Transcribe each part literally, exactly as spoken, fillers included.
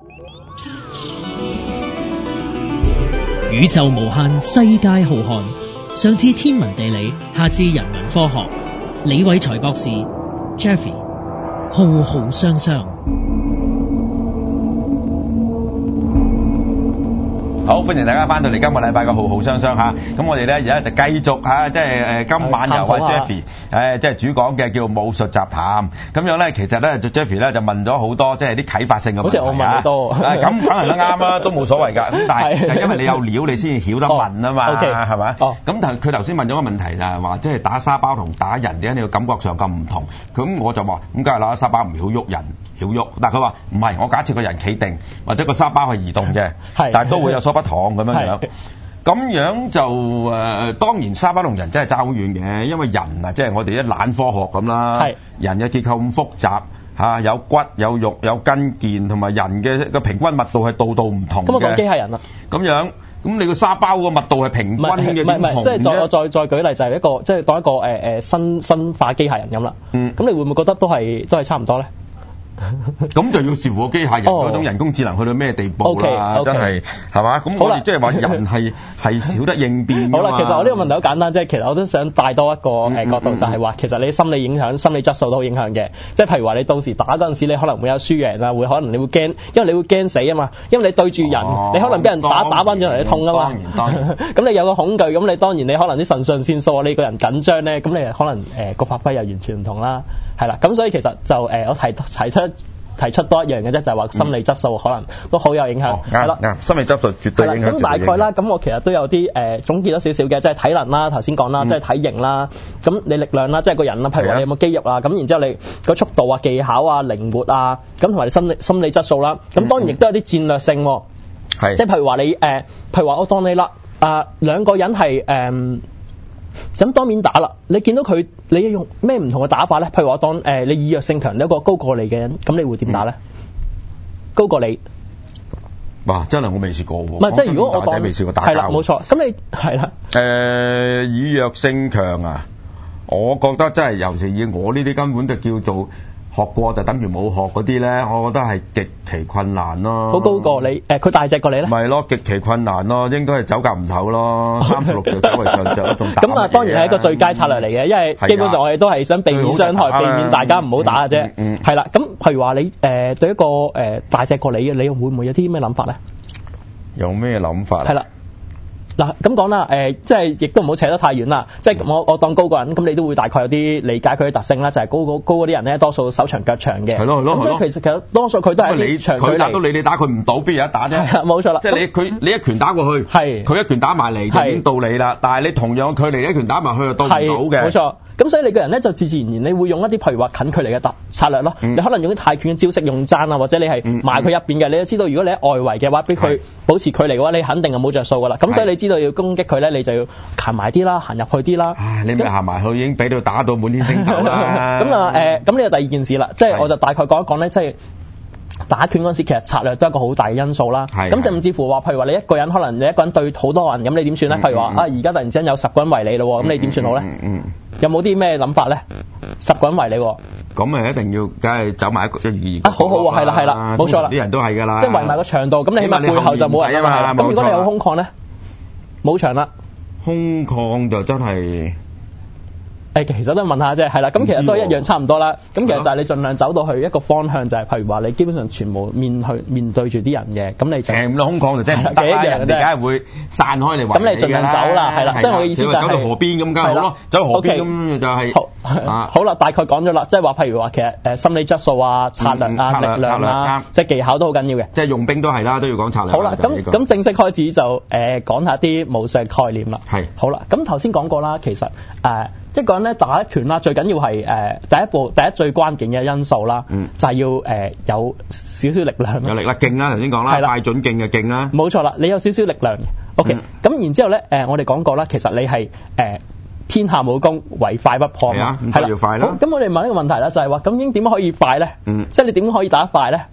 宇宙無限，世界浩瀚。上至天文地理，下至人文科學。李偉才博士 Jeffrey 浩浩湯湯。 好，歡迎大家翻到嚟今個禮拜嘅浩浩湯湯嚇。咁我哋咧而家就繼續嚇，即係誒今晚由阿 Jeffrey 誒即係主講嘅叫武術雜談。咁樣咧，其實咧 Jeffrey 咧就問咗好多即係啲啟發性嘅問題。好似我問好多。咁梗係都啱啦，都冇所謂㗎。咁但係因為你有料，你先至曉得問啊嘛，係咪？哦。咁但係佢頭先問咗個問題就係話，即係打沙包同打人點解你個感覺上咁唔同？咁我就話咁梗係啦，沙包唔曉喐人。曉喐，但係佢話唔係，我假設個人企定，或者個沙包係移動嘅，但係都會有所不同咁樣樣。咁樣就誒、呃，當然沙包同人真係爭好遠嘅，因為人啊，即係我哋一懶科學咁啦。人嘅結構咁複雜嚇、啊，有骨有肉有筋腱，同埋人嘅個平均密度係度度唔同嘅。咁我講機械人啦。咁樣，咁你個沙包個密度係平均嘅，唔同嘅。即係再再再舉例就係一個，即係當一個誒誒、呃、新新化機械人咁啦。嗯。咁你會唔會覺得都係都係差唔多咧？咁就要視乎個機械人嗰種人工智能去到咩地步啦， okay, okay. 真係係嘛？咁我哋即係話人係係曉得應變。好啦，其實我呢個問題好簡單，即係其實我都想帶多一個誒角度，嗯嗯、就係話其實你心理影響、心理質素都好影響嘅。即係譬如話你到時打嗰陣時，你可能會有輸贏啊，會可能你會驚，因為你會驚死啊嘛。因為你對住人，哦、你可能俾人打打翻咗嚟，你痛啊嘛。當然當然。咁你有個恐懼，咁你當然你可能啲腎上腺素，你個人緊張咧，咁你可能誒個、呃、發揮又完全唔同啦。係啦，咁所以其實就誒、呃、我提提出提出多一樣嘅啫，就係、是、話心理質素可能都好有影響。係啦、哦，心理質素絕對影響。咁大概啦，咁我其實都有啲誒、呃、總結咗少少嘅，即係體能啦，頭先講啦，嗯、即係體型啦，咁你力量啦，即係個人啦，譬如話你有冇肌肉啊，咁然之後你個速度啊、技巧啊、靈活啊，咁同埋你心理心理質素啦，咁當然亦都有啲戰略性喎。係、嗯，即係譬如話你誒、呃，譬如話我當你啦，啊、呃、兩個人係誒。呃就咁當面打啦，你見到佢，你要用咩唔同嘅打法咧？譬如話當誒、呃、你以弱勝強，你一個高過你嘅人，咁你會點打咧？嗯、高過你，哇！真係我未試過喎。唔係，即係如果我當未試過打交，係啦，冇錯。咁你係啦。誒、呃，以弱勝強啊！我覺得真係，尤其以我呢啲根本就叫做。學過就等於冇學嗰啲咧，我覺得係極其困難咯。好高過你，誒佢大隻過你咧？唔係咯，極其困難咯，應該係走夾唔唞咯，三十六條走為上著仲打。咁啊，當然係一個最佳策略嚟嘅，因為基本上我哋都係想避免傷害，避免大家唔好打嘅啫。嗯，係啦。咁譬如話你誒對一個誒大隻過你嘅，你會唔會有啲咩諗法咧？有咩諗法？係啦。嗱咁講啦，誒、呃、即係亦都唔好扯得太遠啦。即係我我當高個人，咁你都會大概有啲理解佢嘅特性啦。就係、是、高高高嗰啲人咧，多數手長腳長嘅。係咯係咯。咁所以其實其實多數佢都係你長距離。佢打到你，你打佢唔到，邊有得打啫？係啊，冇錯啦。即係你佢你一拳打過去，係佢一拳打埋嚟就已經到你啦。但係你同樣距離，你一拳打埋去就到唔到嘅。冇錯。咁所以你個人咧就自自然然，你會用一啲譬如話近距離嘅特策略咯。嗯、你可能用啲泰拳嘅招式用爭啊，或者你係埋佢入邊嘅。嗯、你都知道，如果你喺外圍嘅話，俾佢保持距離嘅話，你肯定係冇着數噶啦。咁所以你知道要攻擊佢咧，你就要行埋啲啦，行入去啲啦。唉，你咪行埋去已經俾到打到滿天星斗啦。咁啊誒，咁呢個第二件事啦，即係我就大概講一講咧，即係。打拳嗰陣時，其實策略都係一個好大嘅因素啦。咁甚至乎話，譬如話你一個人，可能你一個人對好多人，咁你點算咧？譬如話啊，而家突然之間有十個人圍你咯，咁你點算好咧？嗯，有冇啲咩諗法咧？十個人圍你，咁咪一定要，梗係走埋一個一二二。啊，好好喎，係啦係啦，冇錯啦，啲人都係㗎啦。即係圍埋個牆度，咁你起碼背後就冇人啊嘛。咁如果你有空曠咧，冇牆啦。空曠就真係。誒，其實都問下啫，係啦，咁其實都係一樣差唔多啦。咁其實就係你盡量走到去一個方向，就係譬如話你基本上全部面去面對住啲人嘅，咁你就誒咁咯，空曠就真係唔得啦，人哋梗係會散開嚟圍你㗎啦。咁你盡量走啦，係啦，即係我嘅意思就係走到河邊咁梗係好咯，走到河邊咁就係好。好啦，大概講咗啦，即係話譬如話其實誒心理質素啊、策略啊、力量啊，即係技巧都好緊要嘅。即係用兵都係啦，都要講策略。好啦，咁咁正式開始就誒講下啲武術概念啦。係。好啦，咁頭先講過啦，其實誒。一個人咧打一拳啦，最緊要係誒、呃、第一步，第一最關鍵嘅因素啦，嗯、就係要誒、呃、有少少力量。有力啦，勁啦，頭先講啦，快準勁嘅勁啦。冇錯啦，你有少少力量嘅。OK，咁、嗯、然之後咧，誒、呃、我哋講過啦，其實你係誒、呃、天下武功唯快不破。係啊，咁就要快啦。咁我哋問一個問題啦，就係話咁應點可以快咧？嗯，即係你點可以打得快咧？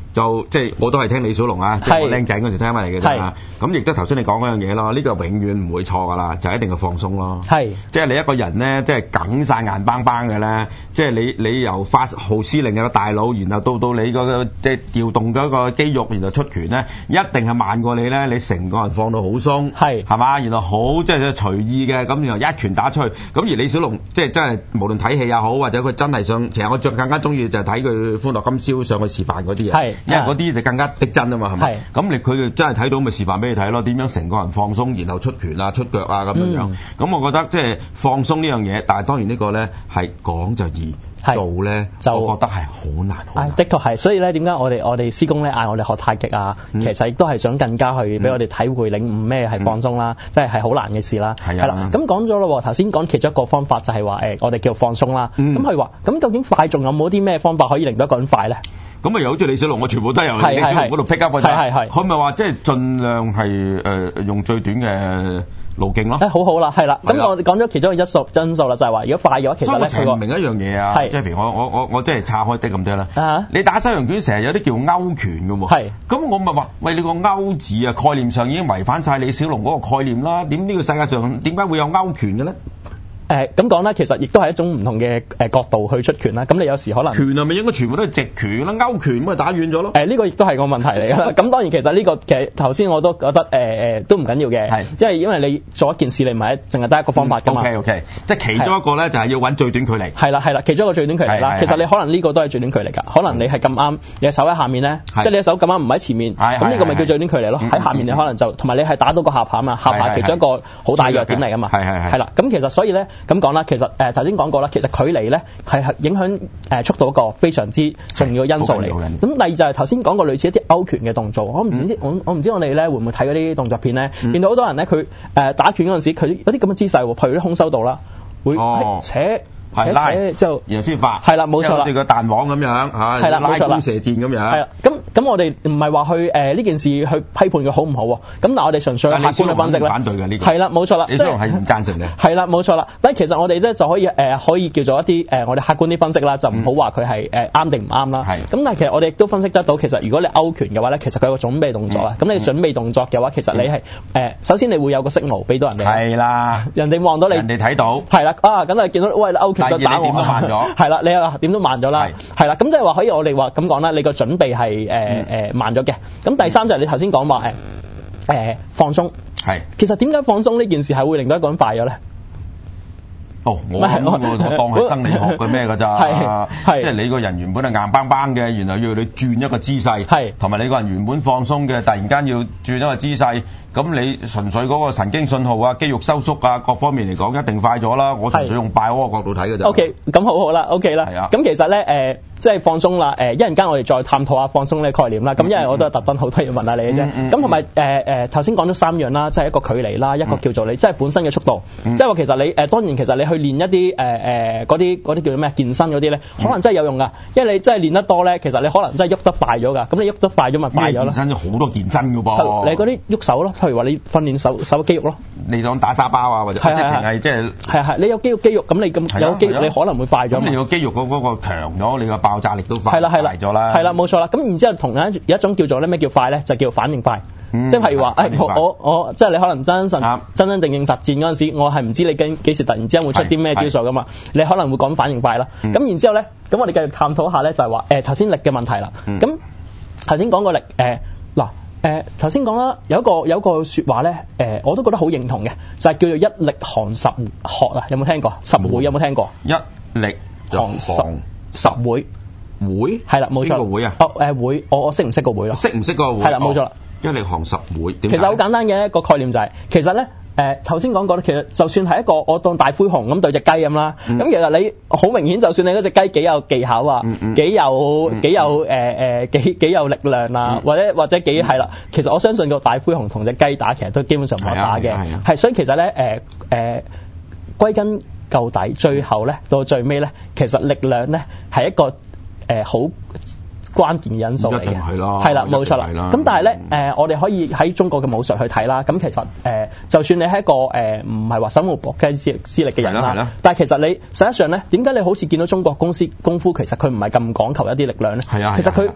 就即係我都係聽李小龍啊，即係我僆仔嗰時聽翻嚟嘅啫。咁亦都頭先你講嗰樣嘢咯，呢個永遠唔會錯噶啦，就一定係放鬆咯。係，即係你一個人咧，即係梗晒硬邦邦嘅咧，即係你你由發號施令嘅個大佬，然後到到你個即係調動咗個肌肉，然後出拳咧，一定係慢過你咧，你成個人放到好鬆，係係嘛，然後好即係隨意嘅，咁然後一拳打出去。咁而李小龍即係真係無論睇戲也好，或者佢真係想，其實我最更加中意就係睇佢歡樂今宵上去示範嗰啲嘢，因為嗰啲就更加逼真啊嘛，係咪？咁你佢哋真係睇到咪示範俾你睇咯，點樣成個人放鬆，然後出拳啊、出腳啊咁樣樣。咁、嗯、我覺得即係放鬆呢樣嘢，但係當然呢個咧係講就易。做咧，就我覺得係好難，好難。的確係，所以咧點解我哋我哋師公咧嗌我哋學太極啊，嗯、其實亦都係想更加去俾我哋體會領悟咩係放鬆啦，即係係好難嘅事啦。係啦，咁講咗咯，頭先講其中一個方法就係話誒，我哋叫放鬆啦。咁佢話，咁究竟快仲有冇啲咩方法可以令到一個人快咧？咁啊，又好似李小龍，我全部都由李小龍嗰度 pick up 嘅啫。係係，佢咪話即係盡量係誒、呃、用最短嘅路徑咯，誒、欸、好好啦，係啦，咁我哋講咗其中一個因素因素啦，就係話如果快嘅話，其實咧，所以我成日唔明一樣嘢啊，Jeffy，我我我我即係岔開啲咁多啦。啊，你打西洋拳成日有啲叫勾拳嘅喎，係，咁我咪話，喂，你個勾字啊，概念上已經違反晒李小龍嗰個概念啦，點呢個世界上點解會有勾拳嘅咧？誒咁講啦，其實亦都係一種唔同嘅誒角度去出拳啦。咁你有時可能拳係咪應該全部都係直拳啦？勾拳咪打遠咗咯？誒、呃、呢、這個亦都係個問題嚟㗎。咁當然其實呢、這個其實頭先我都覺得誒誒、呃、都唔緊要嘅，即係因為你做一件事你唔係淨係得一個方法㗎嘛。O K O K，即係其中一個咧就係要揾最短距離。係啦係啦，其中一個最短距離啦。其實你可能呢個都係最短距離㗎。可能你係咁啱，你嘅手喺下面咧，即係你嘅手咁啱唔喺前面，咁呢個咪叫最短距離咯。喺下面你可能就同埋你係打到個下巴啊嘛，下巴其中一個好大弱點嚟㗎嘛。係係係。係啦，咁其實所以咧咁講啦，其實。誒頭先講過啦，其實距離咧係影響誒、呃、速度一個非常之重要嘅因素嚟。咁第二就係頭先講過類似一啲勾拳嘅動作，我唔知、嗯、我我唔知我哋咧會唔會睇嗰啲動作片咧，見、嗯、到好多人咧佢誒打拳嗰陣時，佢有啲咁嘅姿勢喎，譬如啲空手道啦，會扯。係拉之後，然後先發。係啦，冇錯啦。好似個彈簧咁樣嚇，係啦，拉弓射箭咁樣。係啦，咁咁我哋唔係話去誒呢、呃、件事去批判佢好唔好喎？咁但係我哋純粹客觀嘅分析咧。反對嘅呢個。係啦，冇錯啦。李小龍係唔贊成嘅。係啦，冇錯啦。但係其實我哋咧就可以誒、呃、可以叫做一啲誒、呃、我哋客觀啲分析啦，就唔好話佢係誒啱定唔啱啦。係。咁但係其實我哋亦都分析得到，其實如果你勾拳嘅話咧，其實佢有個準備動作啊。咁、嗯、你準備動作嘅話，其實你係誒、呃、首先你會有個信號俾到人哋。係啦。人哋望到你。人哋睇到。係啦。啊，咁啊見到喂勾拳就打我。係啦，你又點都慢咗啦，係啦，咁即係話可以我哋話咁講啦，你個準備係誒誒慢咗嘅。咁第三就係你頭先講話誒誒放鬆，係其實點解放鬆呢件事係會令到一個人快咗咧？哦，我諗我我當係生理學嘅咩㗎咋，即係你個人原本係硬邦邦嘅，然後要你轉一個姿勢，係同埋你個人原本放鬆嘅，突然間要轉一個姿勢。咁你純粹嗰個神經信號啊、肌肉收縮啊各方面嚟講一定快咗啦。我純粹用拜嗰個角度睇嘅啫。O K，咁好好啦 ，O K 啦。係啊。咁其實咧誒、呃，即係放鬆啦。誒、呃，一陣間我哋再探討下放鬆呢個概念啦。咁、嗯、因為我都係特登好多嘢問下你嘅啫。咁同埋誒誒頭先講咗三樣啦，即係一個距離啦，一個叫做你即係本身嘅速度。嗯、即係話其實你誒、呃、當然其實你去練一啲誒誒嗰啲嗰啲叫做咩健身嗰啲咧，可能真係有用㗎。因為你真係練得多咧，其實你可能真係喐得快咗㗎。咁你喐得快咗咪快咗咯。健身咗好多健身㗎噃。你嗰啲喐手咯，譬如話你訓練手手肌肉咯，你當打沙包啊，或者直情係即係係係你有肌肉肌肉咁你咁有肌肉你可能會快咗。咁你個肌肉嗰嗰個強咗，你個爆炸力都快快咗啦。係啦，冇錯啦。咁然之後同樣有一種叫做咧咩叫快咧，就叫反應快。嗯、即係譬如話，誒、哎、我我我即係你可能真真實真真正正實戰嗰陣時，我係唔知你幾幾時突然之間會出啲咩招數噶嘛？你可能會講反應快啦。咁、嗯、然之後咧，咁我哋繼續探討下咧，就係話誒頭先力嘅問題啦。咁頭先講個力誒嗱。呃誒頭先講啦，有一個有一個説話咧，誒、呃、我都覺得好認同嘅，就係、是、叫做一力降十學啊，有冇聽過？十會有冇聽過？一力降十十會會係啦，冇錯。邊個會啊？哦誒會，我我識唔識個會咯？識唔識個會？係啦，冇錯啦。一力降十會，其實好簡單嘅一個概念就係、是，其實咧。誒頭先講過咧，其實就算係一個我當大灰熊咁對隻雞咁啦，咁、嗯、其實你好明顯，就算你嗰隻雞幾有技巧啊，幾、嗯嗯、有幾、嗯、有誒誒、呃、幾幾有力量啊，嗯、或者或者幾係啦、嗯，其實我相信個大灰熊同隻雞打，其實都基本上唔係打嘅，係所以其實咧誒誒歸根究底，最後咧到最尾咧，其實力量咧係一個誒好。呃關鍵嘅因素嚟嘅，係啦，冇錯啦。咁但係咧，誒、呃，我哋可以喺中國嘅武術去睇啦。咁其實誒、呃，就算你係一個誒唔係話手無縛雞之之力嘅人啦，但係其實你實際上咧，點解你好似見到中國公司功夫其實佢唔係咁講求一啲力量咧？係啊，其實佢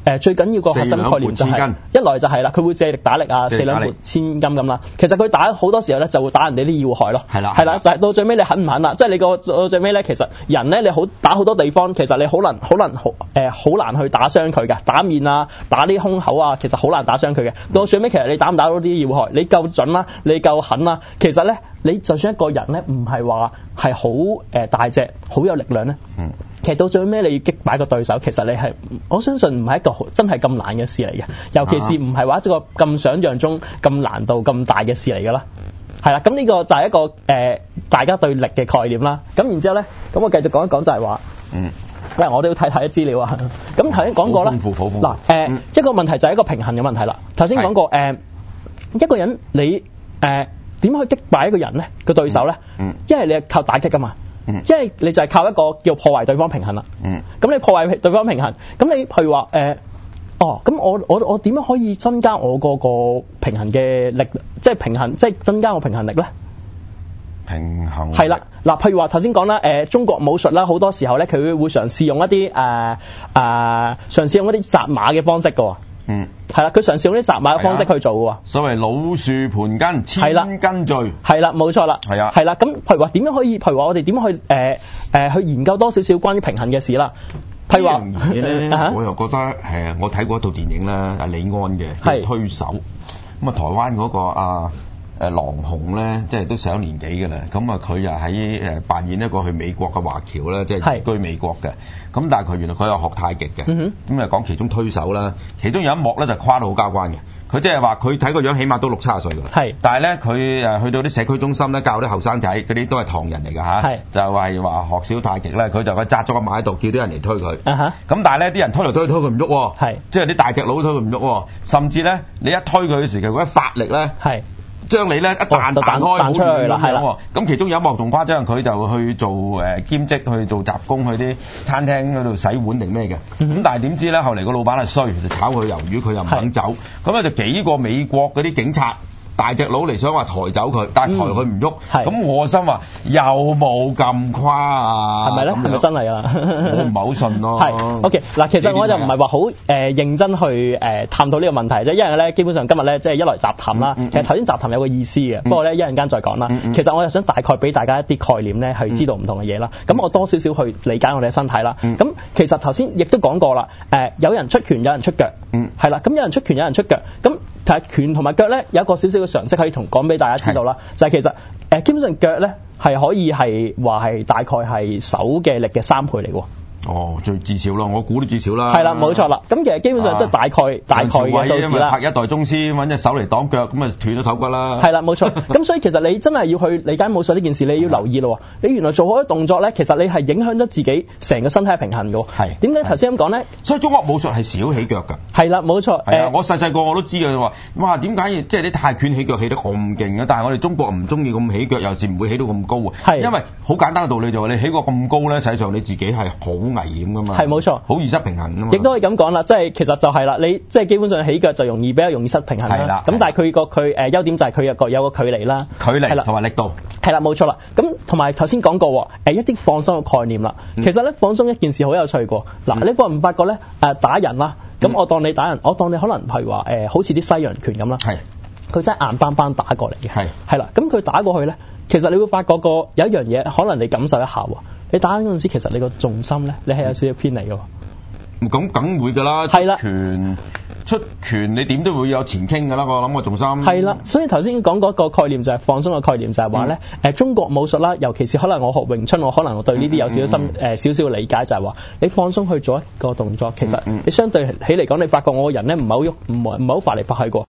誒最緊要個核心概念就係、是、一來就係啦，佢會借力打力啊，四兩撥千斤咁啦。其實佢打好多時候咧就會打人哋啲要害咯。係啦，係啦，就係、是、到最尾你肯唔肯啦？即係你個到最尾咧，其實人咧你好打好多地方，其實你好難好難好誒好難去打傷佢嘅，打面啊，打啲胸口啊，其實好難打傷佢嘅。到最尾其實你打唔打到啲要害，你夠準啦，你夠狠啦，其實咧你就算一個人咧唔係話係好誒大隻，好有力量咧。嗯。其實到最尾你要擊敗個對手，其實你係我相信唔係一個真係咁難嘅事嚟嘅，尤其是唔係話一個咁想像中咁難度咁大嘅事嚟㗎啦。係啦，咁呢個就係一個誒、呃、大家對力嘅概念啦。咁然之後咧，咁我繼續講一講就係話，嗯，喂，我都要睇睇啲資料啊。咁頭先講過啦，嗱誒、呃嗯、一個問題就係一個平衡嘅問題啦。頭先講過誒、呃、一個人你誒點、呃、去擊敗一個人咧個對手咧？嗯，因為你係靠打擊㗎嘛。嗯，因為你就係靠一個叫破壞對方平衡啦。嗯，咁你破壞對方平衡，咁你譬如話誒、呃，哦，咁我我我點樣可以增加我嗰個平衡嘅力，即係平衡，即係增加我平衡力咧？平衡係啦，嗱，譬如話頭先講啦，誒、呃，中國武術啦，好多時候咧，佢會嘗試用一啲誒誒，嘗試用一啲扎馬嘅方式㗎喎。嗯，係啦，佢嘗試用啲扎馬嘅方式去做嘅喎。所謂老樹盤根，千根聚。係啦，冇錯啦。係啊。係啦，咁譬如話點樣可以？譬如話我哋點樣去誒誒、呃呃、去研究多少少關於平衡嘅事啦？譬如話呢樣嘢咧，我又覺得誒，我睇過一套電影啦，阿李安嘅《推手》。咁啊，台灣嗰個啊誒郎雄咧，即係都上年紀嘅啦。咁啊，佢又喺誒扮演一個去美國嘅華僑啦，即係移居美國嘅。咁但係佢原來佢有學太極嘅，咁啊講其中推手啦，其中有一幕咧就誇到好交關嘅。佢即係話佢睇個樣起碼都六七十歲㗎啦，係。但係咧佢誒去到啲社區中心咧教啲後生仔，嗰啲都係唐人嚟㗎嚇，就係話學小太極咧，佢就佢紮咗個馬喺度，叫啲人嚟推佢。咁、uh-huh. 但係咧啲人推嚟推去推佢唔喐喎，係。即係啲大隻佬推佢唔喐喎，甚至咧你一推佢嘅時候，佢一發力咧，係。將你咧一彈彈開好遠咁樣喎，咁其中有一幕仲誇張，佢就去做誒兼職去做雜工，去啲餐廳嗰度洗碗定咩嘅，咁、嗯、但係點知咧後嚟個老闆係衰，就炒佢魷魚，佢又唔肯走，咁咧就幾個美國嗰啲警察大隻佬嚟想話抬走佢，但係抬佢唔喐，咁、嗯、我心話又冇咁誇啊，係咪咧？係咪真係啊？我唔係好信咯。係 OK 嗱，其實我就唔係話好誒認真去誒、呃、探討呢個問題啫，因為咧基本上今日咧即係一來雜談啦、嗯嗯，其實頭先雜談有個意思嘅、嗯，不過咧一陣間再講啦、嗯嗯。其實我係想大概俾大家一啲概念咧，去知道唔同嘅嘢啦。咁、嗯、我多少少去理解我哋嘅身體啦。咁、嗯、其實頭先亦都講過啦，誒、呃、有人出拳，有人出腳，係、嗯、啦。咁有人出拳，有人出腳，咁但係拳同埋腳咧有一個少少嘅常識可以同講俾大家知道啦，就係、是、其實誒、呃、基本上腳咧係可以係話係大概係手嘅力嘅三倍嚟喎。哦，最至少咯，我估都至少啦。係啦，冇錯啦。咁其實基本上即係大概、啊、大概嘅數字啦。拍一代宗師揾隻手嚟擋腳，咁啊斷咗手骨啦。係啦，冇錯。咁所以其實你真係要去理解武術呢件事，你要留意咯。你原來做好啲動作咧，其實你係影響咗自己成個身體嘅平衡㗎。係。點解頭先咁講咧？所以中國武術係少起腳㗎。係啦，冇錯。係啊，我細細個我都知嘅話，哇點解即係啲泰拳起腳起得咁勁嘅？但係我哋中國唔中意咁起腳，又是唔會起到咁高喎。係。因為好簡單嘅道理就係你起過咁高咧，實際上你自己係好危險㗎嘛。係冇錯，好易失平衡㗎嘛。亦都可以咁講啦，即係其實就係啦，你即係基本上起腳就容易比較容易失平衡啦。係啦。咁但係佢個佢誒優點就係佢有個有個距離啦，距離同埋力度。係啦，冇錯啦。咁同埋頭先講過誒一啲放鬆嘅概念啦、嗯。其實咧放鬆一件事好有趣㗎。嗱、嗯，你發唔發覺咧誒打人啦？咁我當你打人，我當你可能譬如話誒好似啲西洋拳咁啦。係。佢真係硬邦邦打過嚟嘅。係。係啦，咁佢打過去咧，其實你會發覺個有一樣嘢，可能你感受一下喎。你打嗰陣時，其實你個重心咧，你係有少少偏離嘅。咁梗會㗎啦，出拳出拳，你點都會有前傾㗎啦。我諗個重心係啦，所以頭先講嗰個概念就係放鬆嘅概念，就係話咧，誒中國武術啦，尤其是可能我學詠春，我可能我對呢啲有少少心誒少少理解，就係話你放鬆去做一個動作，其實你相對起嚟講，你發覺我個人咧唔係好喐，唔係唔係好發嚟發去過。